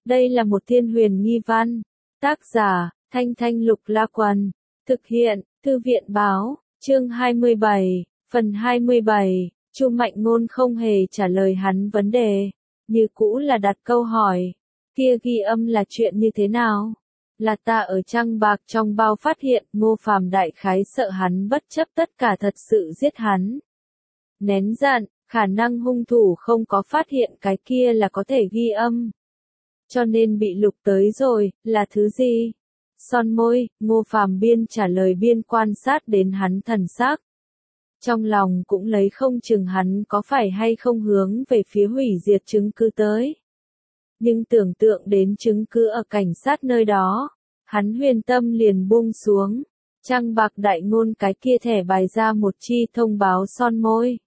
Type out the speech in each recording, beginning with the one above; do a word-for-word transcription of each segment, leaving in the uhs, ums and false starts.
Đây là một thiên huyền nghi văn. Tác giả, Thanh Thanh Lục La Quần. Thực hiện, Thư viện Báo, chương hai mươi bảy, phần hai mươi bảy. Chu Mạnh Ngôn không hề trả lời hắn vấn đề, như cũ là đặt câu hỏi. Kia ghi âm là chuyện như thế nào? Là ta ở trang bạc trong bao phát hiện, Ngô Phàm đại khái sợ hắn bất chấp tất cả thật sự giết hắn. Nén giận, khả năng hung thủ không có phát hiện cái kia là có thể ghi âm. Cho nên bị lục tới rồi, là thứ gì? Son môi, Ngô Phàm biên trả lời biên quan sát đến hắn thần sắc. Trong lòng cũng lấy không chừng hắn có phải hay không hướng về phía hủy diệt chứng cứ tới. Nhưng tưởng tượng đến chứng cứ ở cảnh sát nơi đó, hắn huyền tâm liền buông xuống. Trang bạc đại ngôn cái kia thẻ bài ra một chi thông báo son môi.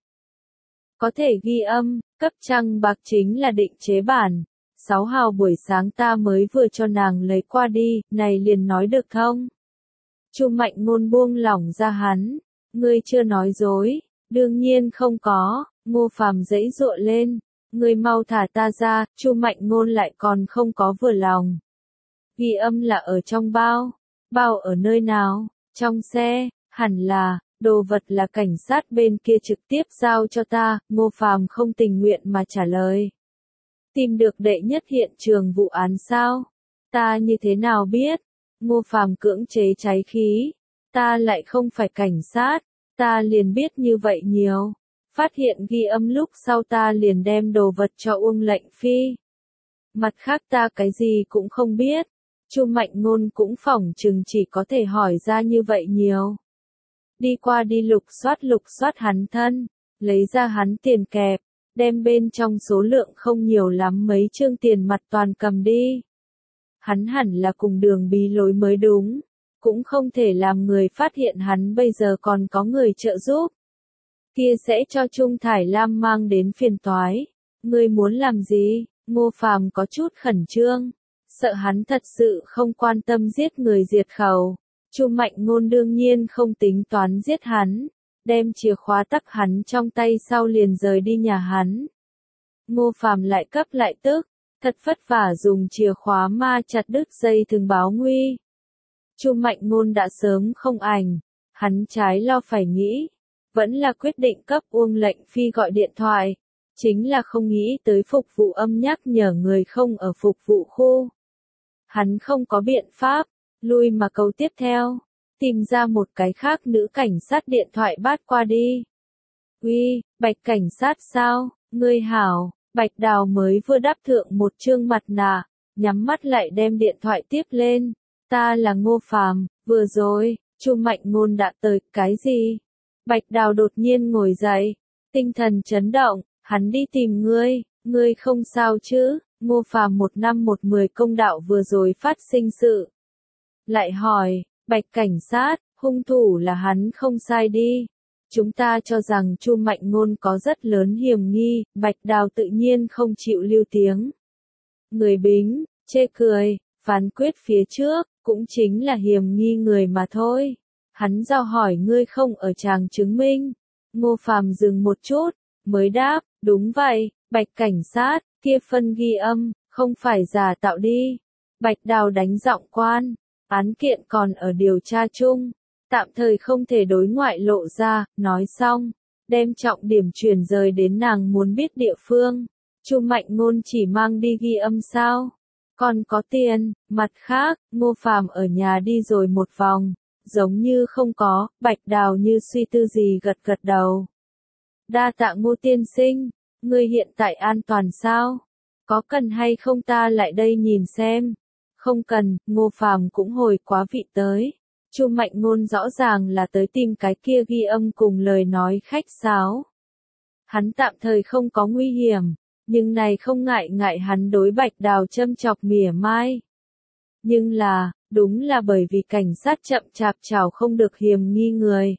Có thể ghi âm, cấp trang bạc chính là định chế bản. Sáu hào buổi sáng ta mới vừa cho nàng lấy qua đi, này liền nói được không? Chu Mạnh Ngôn buông lỏng ra hắn. Ngươi chưa nói dối, đương nhiên không có. Ngô Phàm giãy giụa lên. Ngươi mau thả ta ra, Chu Mạnh Ngôn lại còn không có vừa lòng. Ghi âm là ở trong bao. Bao ở nơi nào? Trong xe, hẳn là, đồ vật là cảnh sát bên kia trực tiếp giao cho ta. Ngô Phàm không tình nguyện mà trả lời. Tìm được đệ nhất hiện trường vụ án sao? Ta như thế nào biết? Ngô Phàm cưỡng chế cháy khí. Ta lại không phải cảnh sát, ta liền biết như vậy nhiều. Phát hiện ghi âm lúc sau ta liền đem đồ vật cho Uông Lệnh Phi. Mặt khác ta cái gì cũng không biết. Chu Mạnh Ngôn cũng phỏng chừng chỉ có thể hỏi ra như vậy nhiều. Đi qua đi lục soát lục soát hắn thân, lấy ra hắn tiền kẹp, đem bên trong số lượng không nhiều lắm mấy chương tiền mặt toàn cầm đi. Hắn hẳn là cùng đường bí lối mới đúng. Cũng không thể làm người phát hiện hắn bây giờ còn có người trợ giúp. Kia sẽ cho Trung Thải Lam mang đến phiền toái. Ngươi muốn làm gì? Ngô Phàm có chút khẩn trương. Sợ hắn thật sự không quan tâm giết người diệt khẩu. Chu Mạnh Ngôn đương nhiên không tính toán giết hắn. Đem chìa khóa tắc hắn trong tay sau liền rời đi nhà hắn. Ngô Phàm lại cấp lại tức. Thật vất vả dùng chìa khóa ma chặt đứt dây thừng báo nguy. Chu Mạnh Ngôn đã sớm không ảnh, hắn trái lo phải nghĩ, vẫn là quyết định cấp Uông Lệnh Phi gọi điện thoại, chính là không nghĩ tới phục vụ âm nhắc nhở người không ở phục vụ khu. Hắn không có biện pháp, lui mà câu tiếp theo, tìm ra một cái khác nữ cảnh sát điện thoại bắt qua đi. Uy, Bạch cảnh sát sao, ngươi hảo, Bạch Đào mới vừa đắp thượng một trương mặt nạ, nhắm mắt lại đem điện thoại tiếp lên. Ta là Ngô Phàm, vừa rồi, Chu Mạnh Ngôn đã tới, cái gì? Bạch Đào đột nhiên ngồi dậy, tinh thần chấn động, hắn đi tìm ngươi, ngươi không sao chứ? Ngô Phàm một năm một mười công đạo vừa rồi phát sinh sự. Lại hỏi, Bạch cảnh sát, hung thủ là hắn không sai đi. Chúng ta cho rằng Chu Mạnh Ngôn có rất lớn hiểm nghi, Bạch Đào tự nhiên không chịu lưu tiếng. Người Bính, chê cười, phán quyết phía trước, cũng chính là hiểm nghi người mà thôi. Hắn giao hỏi ngươi không ở tràng chứng minh. Ngô Phàm dừng một chút, mới đáp, đúng vậy, Bạch cảnh sát, kia phân ghi âm, không phải giả tạo đi. Bạch Đào đánh giọng quan, án kiện còn ở điều tra chung, tạm thời không thể đối ngoại lộ ra, nói xong, đem trọng điểm chuyển rời đến nàng muốn biết địa phương. Chu Mạnh Ngôn chỉ mang đi ghi âm sao? Còn có tiền, mặt khác, Ngô Phàm ở nhà đi rồi một vòng, giống như không có, Bạch Đào như suy tư gì gật gật đầu. Đa tạ Ngô tiên sinh, ngươi hiện tại an toàn sao? Có cần hay không ta lại đây nhìn xem? Không cần, Ngô Phàm cũng hồi quá vị tới. Chu Mạnh Ngôn rõ ràng là tới tìm cái kia ghi âm cùng lời nói khách sáo. Hắn tạm thời không có nguy hiểm. Nhưng này không ngại ngại hắn đối Bạch Đào châm chọc mỉa mai. Nhưng là, đúng là bởi vì cảnh sát chậm chạp chào không được hiểm nghi người.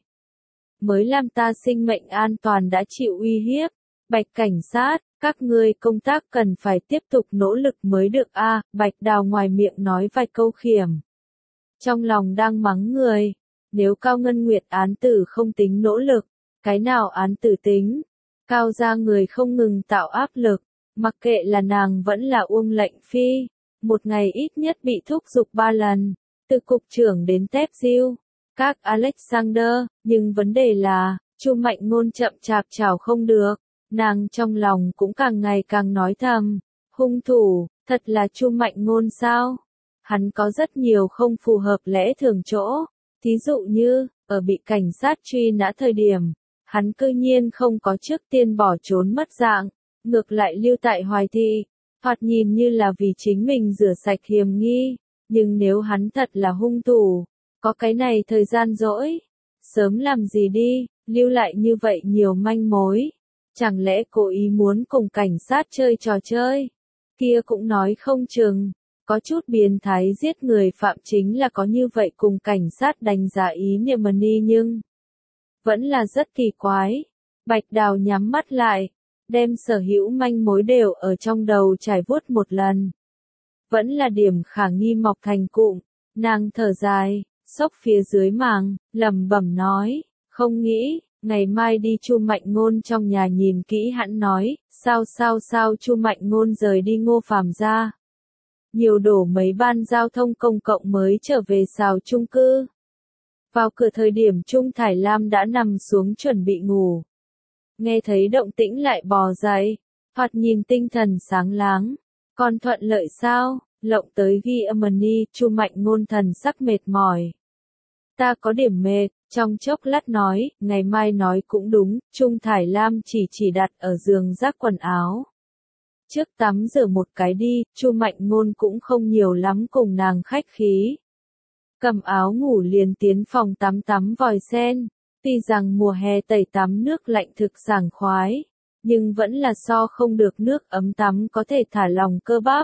Mới làm ta sinh mệnh an toàn đã chịu uy hiếp. Bạch cảnh sát, các ngươi công tác cần phải tiếp tục nỗ lực mới được a. À, Bạch Đào ngoài miệng nói vài câu khiểm. Trong lòng đang mắng người. Nếu Cao Ngân Nguyệt án tử không tính nỗ lực, cái nào án tử tính? Cao gia người không ngừng tạo áp lực, mặc kệ là nàng vẫn là Uông Lệnh Phi, một ngày ít nhất bị thúc giục ba lần, từ cục trưởng đến tép diêu, các Alexander, nhưng vấn đề là, Chu Mạnh Ngôn chậm chạp chào không được, nàng trong lòng cũng càng ngày càng nói thầm, hung thủ, thật là Chu Mạnh Ngôn sao? Hắn có rất nhiều không phù hợp lẽ thường chỗ, thí dụ như, ở bị cảnh sát truy nã thời điểm, hắn cư nhiên không có trước tiên bỏ trốn mất dạng, ngược lại lưu tại Hoài Thị, thoạt nhìn như là vì chính mình rửa sạch hiểm nghi, nhưng nếu hắn thật là hung thủ, có cái này thời gian rỗi, sớm làm gì đi, lưu lại như vậy nhiều manh mối, chẳng lẽ cố ý muốn cùng cảnh sát chơi trò chơi, kia cũng nói không chừng, có chút biến thái giết người phạm chính là có như vậy cùng cảnh sát đánh giá ý niệm mani nhưng vẫn là rất kỳ quái. Bạch Đào nhắm mắt lại, đem sở hữu manh mối đều ở trong đầu trải vuốt một lần. Vẫn là điểm khả nghi mọc thành cụm, nàng thở dài, xốc phía dưới màng, lẩm bẩm nói, không nghĩ, ngày mai đi Chu Mạnh Ngôn trong nhà nhìn kỹ hẳn nói, sao sao sao Chu Mạnh Ngôn rời đi Ngô Phàm ra. Nhiều đổ mấy ban giao thông công cộng mới trở về xào chung cư. Vào cửa thời điểm Trung Thải Lam đã nằm xuống chuẩn bị ngủ. Nghe thấy động tĩnh lại bò dậy, thoạt nhìn tinh thần sáng láng. Còn thuận lợi sao? Lộng tới ghi âm ni, Chu Mạnh Ngôn thần sắc mệt mỏi. Ta có điểm mệt, trong chốc lát nói, ngày mai nói cũng đúng, Trung Thải Lam chỉ chỉ đặt ở giường rác quần áo. Trước tắm rửa một cái đi, Chu Mạnh Ngôn cũng không nhiều lắm cùng nàng khách khí. Cầm áo ngủ liền tiến phòng tắm tắm vòi sen, tuy rằng mùa hè tẩy tắm nước lạnh thực sảng khoái, nhưng vẫn là so không được nước ấm tắm có thể thả lỏng cơ bắp.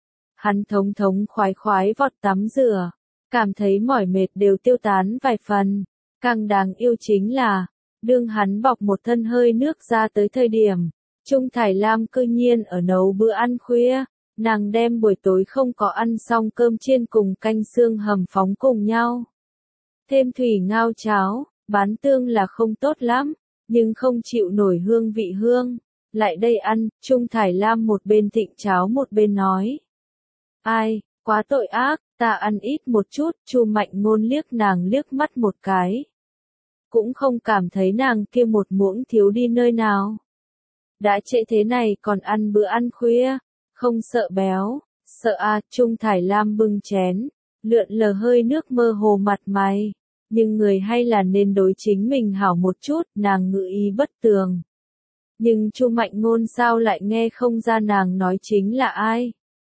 Hắn thống thống khoái khoái vọt tắm rửa, cảm thấy mỏi mệt đều tiêu tán vài phần, càng đáng yêu chính là, đương hắn bọc một thân hơi nước ra tới thời điểm, Trung Thải Lam cư nhiên ở nấu bữa ăn khuya, nàng đem buổi tối không có ăn xong cơm chiên cùng canh xương hầm phóng cùng nhau. Thêm thủy ngao cháo, bán tương là không tốt lắm, nhưng không chịu nổi hương vị hương. Lại đây ăn, Trung Thải Lam một bên thịnh cháo một bên nói. Ai, quá tội ác, ta ăn ít một chút, Chu Mạnh Ngôn liếc nàng liếc mắt một cái. Cũng không cảm thấy nàng kia một muỗng thiếu đi nơi nào. Đã trễ thế này còn ăn bữa ăn khuya, không sợ béo, sợ à, Trung Thải Lam bưng chén, lượn lờ hơi nước mơ hồ mặt mày, nhưng người hay là nên đối chính mình hảo một chút, nàng ngự ý bất tường. Nhưng Chu Mạnh Ngôn sao lại nghe không ra nàng nói chính là ai?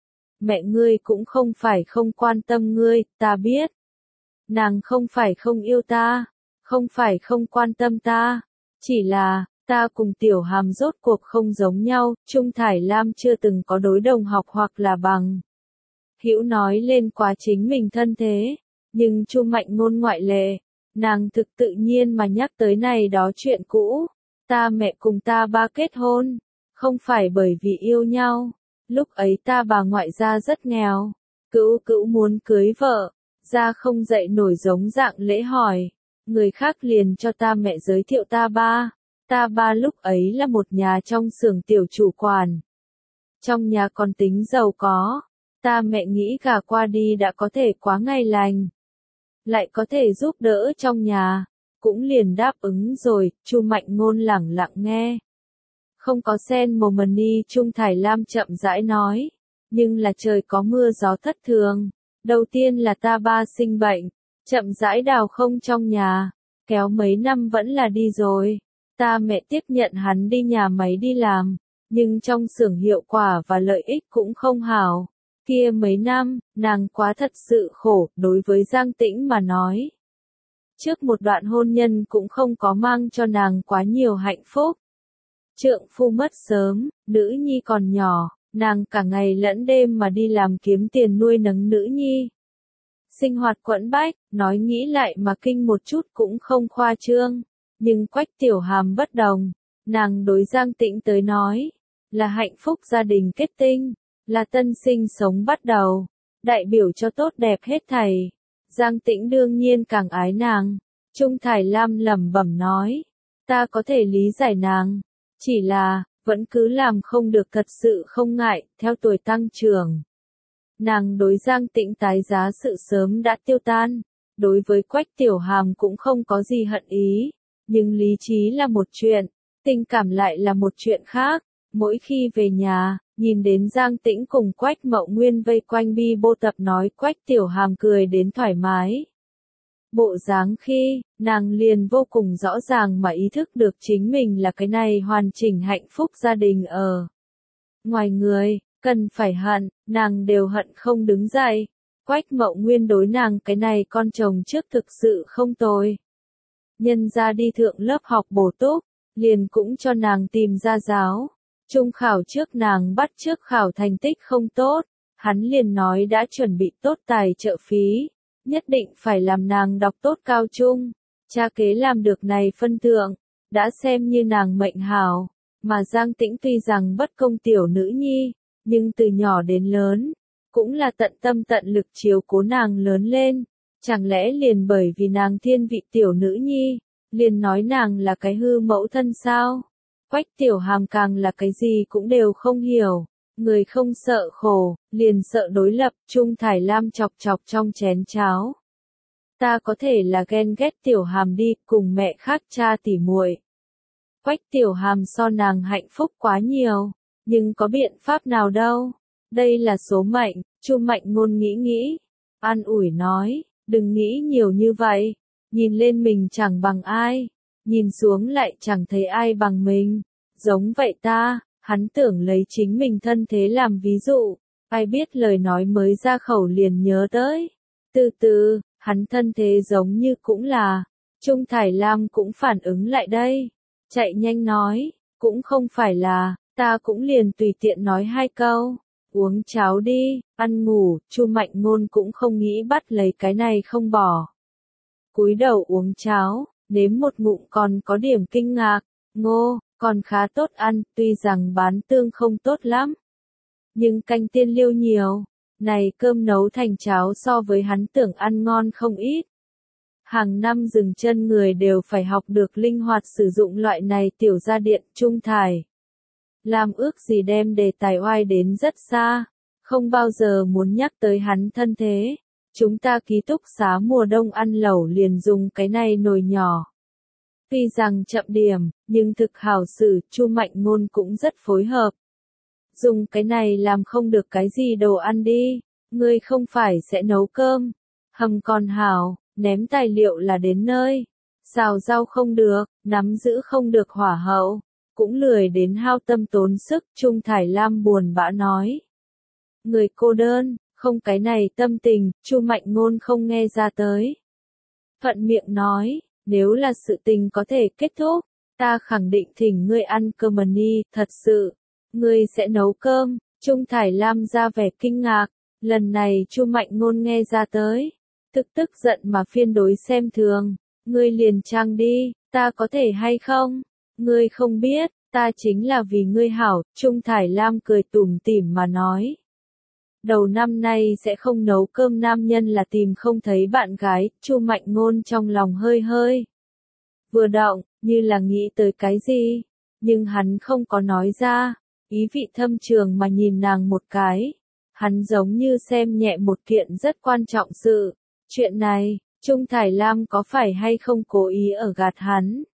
Mẹ ngươi cũng không phải không quan tâm ngươi, ta biết. Nàng không phải không yêu ta, không phải không quan tâm ta, chỉ là, ta cùng Tiểu Hàm rốt cuộc không giống nhau, Trung Thải Lam chưa từng có đối đồng học hoặc là bằng. Hữu nói lên quá chính mình thân thế, nhưng Chu Mạnh Ngôn ngoại lệ, nàng thực tự nhiên mà nhắc tới này đó chuyện cũ. Ta mẹ cùng ta ba kết hôn, không phải bởi vì yêu nhau, lúc ấy ta bà ngoại gia rất nghèo, cữu cữu muốn cưới vợ, gia không dậy nổi giống dạng lễ hỏi, người khác liền cho ta mẹ giới thiệu ta ba, ta ba lúc ấy là một nhà trong xưởng tiểu chủ quản. Trong nhà còn tính giàu có, ta mẹ nghĩ gả qua đi đã có thể quá ngày lành, lại có thể giúp đỡ trong nhà. Cũng liền đáp ứng rồi, Chu Mạnh Ngôn lẳng lặng nghe. Không có sen mồ mần ni, Trung Thải Lam chậm rãi nói, nhưng là trời có mưa gió thất thường. Đầu tiên là ta ba sinh bệnh, chậm rãi đào không trong nhà, kéo mấy năm vẫn là đi rồi. Ta mẹ tiếp nhận hắn đi nhà máy đi làm, nhưng trong xưởng hiệu quả và lợi ích cũng không hảo. Kia mấy năm, nàng quá thật sự khổ, đối với Giang Tĩnh mà nói. Trước một đoạn hôn nhân cũng không có mang cho nàng quá nhiều hạnh phúc. Trượng phu mất sớm, nữ nhi còn nhỏ, nàng cả ngày lẫn đêm mà đi làm kiếm tiền nuôi nấng nữ nhi. Sinh hoạt quẫn bách, nói nghĩ lại mà kinh một chút cũng không khoa trương, nhưng Quách Tiểu Hàm bất đồng, nàng đối Giang Tĩnh tới nói, là hạnh phúc gia đình kết tinh, là tân sinh sống bắt đầu, đại biểu cho tốt đẹp hết thảy. Giang Tĩnh đương nhiên càng ái nàng, Trung Thải Lam lẩm bẩm nói, ta có thể lý giải nàng, chỉ là, vẫn cứ làm không được thật sự không ngại, theo tuổi tăng trưởng. nàng đối Giang Tĩnh tái giá sự sớm đã tiêu tan, đối với Quách Tiểu Hàm cũng không có gì hận ý, nhưng lý trí là một chuyện, tình cảm lại là một chuyện khác. Mỗi khi về nhà, nhìn đến Giang Tĩnh cùng Quách Mậu Nguyên vây quanh bi bô tập nói, Quách Tiểu Hàm cười đến thoải mái. Bộ dáng khi, nàng liền vô cùng rõ ràng mà ý thức được chính mình là cái này hoàn chỉnh hạnh phúc gia đình ở. Ngoài người, cần phải hận, nàng đều hận không đứng dậy. Quách Mậu Nguyên đối nàng cái này con chồng trước thực sự không tồi. Nhân ra đi thượng lớp học bổ túc, liền cũng cho nàng tìm ra giáo. Trung khảo trước nàng bắt trước khảo thành tích không tốt, hắn liền nói đã chuẩn bị tốt tài trợ phí, nhất định phải làm nàng đọc tốt cao trung. Cha kế làm được này phân thượng, đã xem như nàng mệnh hảo, mà Giang Tĩnh tuy rằng bất công tiểu nữ nhi, nhưng từ nhỏ đến lớn, cũng là tận tâm tận lực chiếu cố nàng lớn lên, chẳng lẽ liền bởi vì nàng thiên vị tiểu nữ nhi, liền nói nàng là cái hư mẫu thân sao? Quách Tiểu Hàm càng là cái gì cũng đều không hiểu, người không sợ khổ, liền sợ đối lập. Trung Thải Lam chọc chọc trong chén cháo. Ta có thể là ghen ghét Tiểu Hàm đi, cùng mẹ khác cha tỉ muội. Quách Tiểu Hàm so nàng hạnh phúc quá nhiều, nhưng có biện pháp nào đâu, đây là số mệnh. Chu Mạnh Ngôn nghĩ nghĩ, an ủi nói, đừng nghĩ nhiều như vậy, nhìn lên mình chẳng bằng ai, nhìn xuống lại chẳng thấy ai bằng mình. Giống vậy ta, hắn tưởng lấy chính mình thân thế làm ví dụ, ai biết lời nói mới ra khẩu liền nhớ tới. Từ từ, hắn thân thế giống như cũng là, Trung Thải Lam cũng phản ứng lại đây, chạy nhanh nói, cũng không phải là, ta cũng liền tùy tiện nói hai câu, uống cháo đi, ăn ngủ. Chu Mạnh Ngôn cũng không nghĩ bắt lấy cái này không bỏ. Cúi đầu uống cháo, nếm một ngụm còn có điểm kinh ngạc, ngô, còn khá tốt ăn, tuy rằng bán tương không tốt lắm. Nhưng canh tiên liêu nhiều, này cơm nấu thành cháo so với hắn tưởng ăn ngon không ít. Hàng năm dừng chân người đều phải học được linh hoạt sử dụng loại này tiểu gia điện. Trung Thải Lam ước gì đem đề tài oai đến rất xa, không bao giờ muốn nhắc tới hắn thân thế. Chúng ta ký túc xá mùa đông ăn lẩu liền dùng cái này nồi nhỏ. Tuy rằng chậm điểm, nhưng thực hảo xử. Chu Mạnh Ngôn cũng rất phối hợp. Dùng cái này làm không được cái gì đồ ăn đi, ngươi không phải sẽ nấu cơm, hầm còn hảo, ném tài liệu là đến nơi, xào rau không được, nắm giữ không được hỏa hậu, cũng lười đến hao tâm tốn sức. Trung Thải Lam buồn bã nói. Người cô đơn, không cái này tâm tình. Chu Mạnh Ngôn không nghe ra tới. Thuận miệng nói, nếu là sự tình có thể kết thúc, ta khẳng định thỉnh ngươi ăn cơm ni. Thật sự, ngươi sẽ nấu cơm? Trung Thải Lam ra vẻ kinh ngạc, lần này Chu Mạnh Ngôn nghe ra tới, tức tức giận mà phiên đối xem thường, ngươi liền trang đi, ta có thể hay không? Ngươi không biết, ta chính là vì ngươi hảo. Trung Thải Lam cười tủm tỉm mà nói. Đầu năm nay sẽ không nấu cơm nam nhân là tìm không thấy bạn gái. Chu Mạnh Ngôn trong lòng hơi hơi vừa động, như là nghĩ tới cái gì, nhưng hắn không có nói ra, ý vị thâm trường mà nhìn nàng một cái. Hắn giống như xem nhẹ một kiện rất quan trọng sự. Chuyện này, Trung Thải Lam có phải hay không cố ý ở gạt hắn?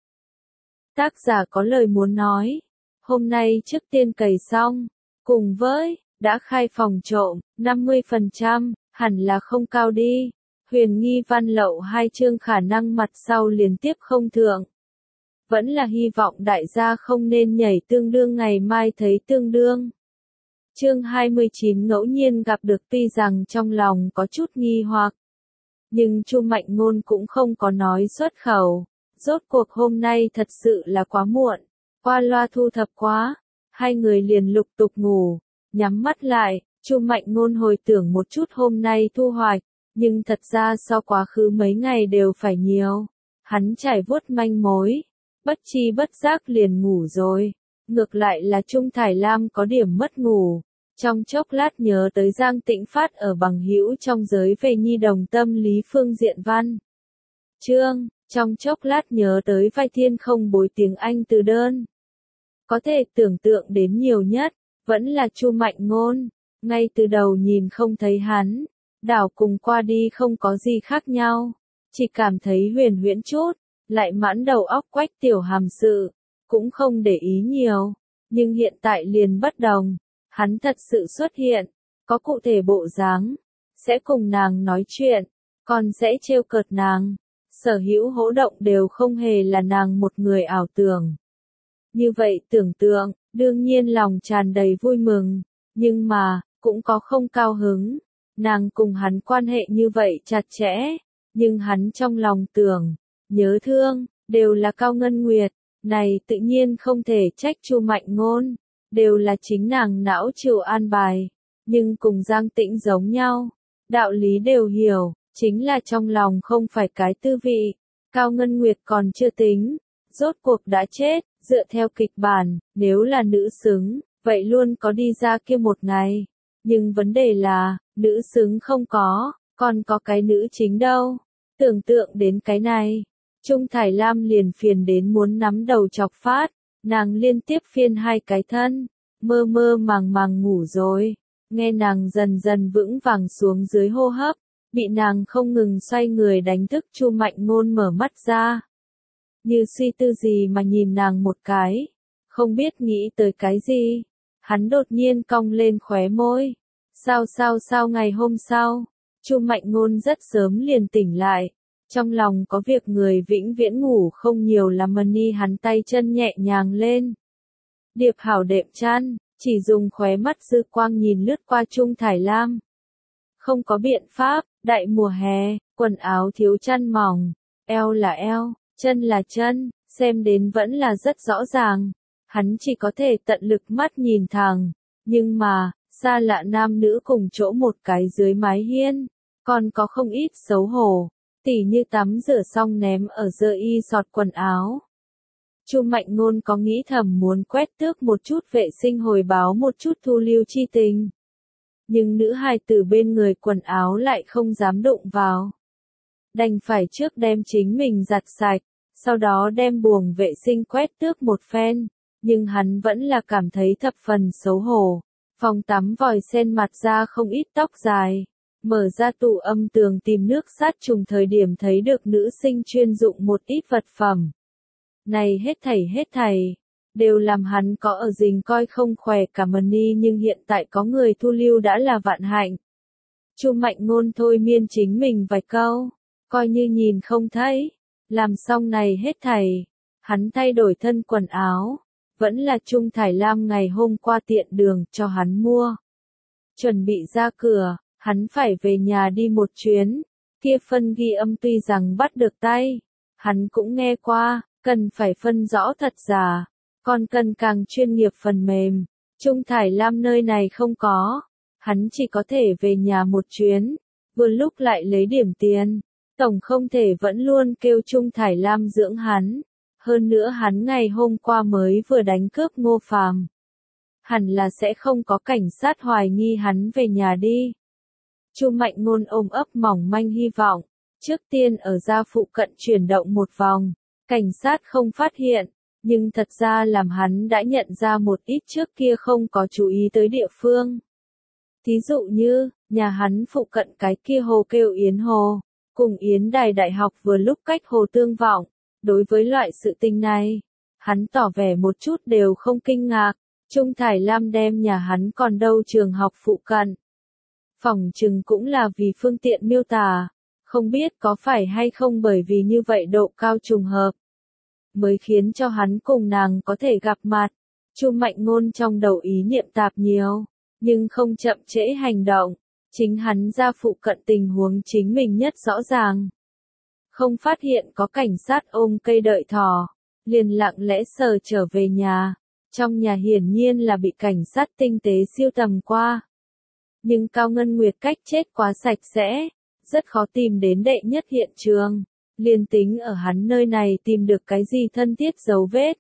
Tác giả có lời muốn nói. Hôm nay trước tiên cày xong, cùng với đã khai phòng trộm, năm mươi phần trăm, hẳn là không cao đi. Huyền nghi văn lậu hai chương khả năng mặt sau liên tiếp không thượng. Vẫn là hy vọng đại gia không nên nhảy tương đương ngày mai thấy tương đương. Chương hai mươi chín ngẫu nhiên gặp được. Tuy rằng trong lòng có chút nghi hoặc, nhưng Chu Mạnh Ngôn cũng không có nói xuất khẩu. Rốt cuộc hôm nay thật sự là quá muộn, qua loa thu thập quá, hai người liền lục tục ngủ, nhắm mắt lại. Chu Mạnh Ngôn hồi tưởng một chút hôm nay thu hoạch, nhưng thật ra so quá khứ mấy ngày đều phải nhiều. Hắn trải vuốt manh mối, bất chi bất giác liền ngủ rồi. Ngược lại là Trung Thải Lam có điểm mất ngủ, trong chốc lát nhớ tới Giang Tĩnh phát ở bằng hữu trong giới về nhi đồng tâm lý phương diện văn chương, trong chốc lát nhớ tới vai thiên không bối tiếng Anh từ đơn. Có thể tưởng tượng đến nhiều nhất, vẫn là Chu Mạnh Ngôn. ngay từ đầu nhìn không thấy hắn, đảo cùng qua đi không có gì khác nhau, chỉ cảm thấy huyền huyễn chút, lại mãn đầu óc Quách Tiểu Hàm sự, cũng không để ý nhiều, nhưng hiện tại liền bất đồng, hắn thật sự xuất hiện, có cụ thể bộ dáng, sẽ cùng nàng nói chuyện, còn sẽ trêu cợt nàng, sở hữu hỗ động đều không hề là nàng một người ảo tưởng. Như vậy tưởng tượng, đương nhiên lòng tràn đầy vui mừng, nhưng mà, cũng có không cao hứng, nàng cùng hắn quan hệ như vậy chặt chẽ, nhưng hắn trong lòng tưởng, nhớ thương, đều là Cao Ngân Nguyệt, này tự nhiên không thể trách Chu Mạnh Ngôn, đều là chính nàng não chịu an bài, nhưng cùng Giang Tĩnh giống nhau, đạo lý đều hiểu, chính là trong lòng không phải cái tư vị, Cao Ngân Nguyệt còn chưa tính, rốt cuộc đã chết, dựa theo kịch bản, nếu là nữ xứng, vậy luôn có đi ra kia một ngày, nhưng vấn đề là, nữ xứng không có, còn có cái nữ chính đâu, tưởng tượng đến cái này. Trung Thải Lam liền phiền đến muốn nắm đầu chọc phát, nàng liên tiếp phiên hai cái thân, mơ mơ màng màng ngủ rồi, nghe nàng dần dần vững vàng xuống dưới hô hấp, bị nàng không ngừng xoay người đánh thức Chu Mạnh Ngôn mở mắt ra. Như suy tư gì mà nhìn nàng một cái, không biết nghĩ tới cái gì, hắn đột nhiên cong lên khóe môi. Sao sao sao ngày hôm sau, Chu Mạnh Ngôn rất sớm liền tỉnh lại. Trong lòng có việc người vĩnh viễn ngủ không nhiều là Mani hắn tay chân nhẹ nhàng lên. Điệp hảo đệm chăn, chỉ dùng khóe mắt dư quang nhìn lướt qua Trung Thải Lam. Không có biện pháp, đại mùa hè, quần áo thiếu chăn mỏng, eo là eo, chân là chân, xem đến vẫn là rất rõ ràng. Hắn chỉ có thể tận lực mắt nhìn thẳng, nhưng mà, xa lạ nam nữ cùng chỗ một cái dưới mái hiên, còn có không ít xấu hổ. Tỉ như tắm rửa xong ném ở dơ y sọt quần áo. Chu Mạnh Ngôn có nghĩ thầm muốn quét tước một chút vệ sinh hồi báo một chút thu lưu chi tình. Nhưng nữ hài tử bên người quần áo lại không dám đụng vào. Đành phải trước đem chính mình giặt sạch, sau đó đem buồng vệ sinh quét tước một phen. Nhưng hắn vẫn là cảm thấy thập phần xấu hổ. Phòng tắm vòi sen mặt ra không ít tóc dài. Mở ra tủ âm tường tìm nước sát trùng thời điểm thấy được nữ sinh chuyên dụng một ít vật phẩm. Này hết thảy hết thảy, đều làm hắn có ở rình coi không khỏe cả Mani nhưng hiện tại có người thu lưu đã là vạn hạnh. Chu Mạnh Ngôn thôi miên chính mình vài câu, coi như nhìn không thấy, làm xong này hết thảy, hắn thay đổi thân quần áo, vẫn là Trung Thải Lam ngày hôm qua tiện đường cho hắn mua. Chuẩn bị ra cửa. Hắn phải về nhà đi một chuyến, kia phân ghi âm tuy rằng bắt được tay, hắn cũng nghe qua, cần phải phân rõ thật giả, còn cần càng chuyên nghiệp phần mềm, Trung Thải Lam nơi này không có, hắn chỉ có thể về nhà một chuyến, vừa lúc lại lấy điểm tiền, tổng không thể vẫn luôn kêu Trung Thải Lam dưỡng hắn, hơn nữa hắn ngày hôm qua mới vừa đánh cướp Ngô Phàm, hẳn là sẽ không có cảnh sát hoài nghi hắn về nhà đi. Chu Mạnh Ngôn ôm ấp mỏng manh hy vọng, trước tiên ở gia phụ cận chuyển động một vòng, cảnh sát không phát hiện, nhưng thật ra làm hắn đã nhận ra một ít trước kia không có chú ý tới địa phương. Thí dụ như, nhà hắn phụ cận cái kia hồ kêu Yến Hồ, cùng Yến Đài Đại học vừa lúc cách hồ tương vọng, đối với loại sự tình này, hắn tỏ vẻ một chút đều không kinh ngạc, Trung Thải Lam đem nhà hắn còn đâu trường học phụ cận. Phỏng chừng cũng là vì phương tiện miêu tả, không biết có phải hay không bởi vì như vậy độ cao trùng hợp, mới khiến cho hắn cùng nàng có thể gặp mặt. Chu Mạnh Ngôn trong đầu ý niệm tạp nhiều, nhưng không chậm trễ hành động, chính hắn ra phụ cận tình huống chính mình nhất rõ ràng. Không phát hiện có cảnh sát ôm cây đợi thỏ, liền lặng lẽ sờ trở về nhà, trong nhà hiển nhiên là bị cảnh sát tinh tế siêu tầm qua. Nhưng Cao Ngân Nguyệt cách chết quá sạch sẽ, rất khó tìm đến đệ nhất hiện trường, liền tính ở hắn nơi này tìm được cái gì thân thiết dấu vết.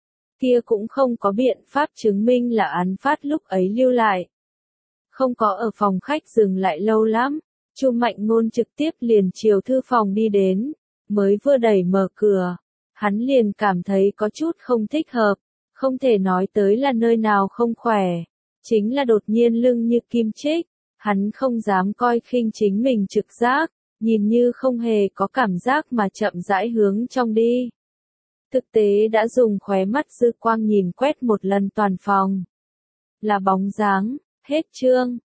Kia cũng không có biện pháp chứng minh là án phát lúc ấy lưu lại. Không có ở phòng khách dừng lại lâu lắm, Chu Mạnh Ngôn trực tiếp liền chiều thư phòng đi đến, mới vừa đẩy mở cửa, hắn liền cảm thấy có chút không thích hợp, không thể nói tới là nơi nào không khỏe, chính là đột nhiên lưng như kim chích, hắn không dám coi khinh chính mình trực giác, nhìn như không hề có cảm giác mà chậm rãi hướng trong đi. Thực tế đã dùng khóe mắt dư quang nhìn quét một lần toàn phòng. Là bóng dáng, hết chương.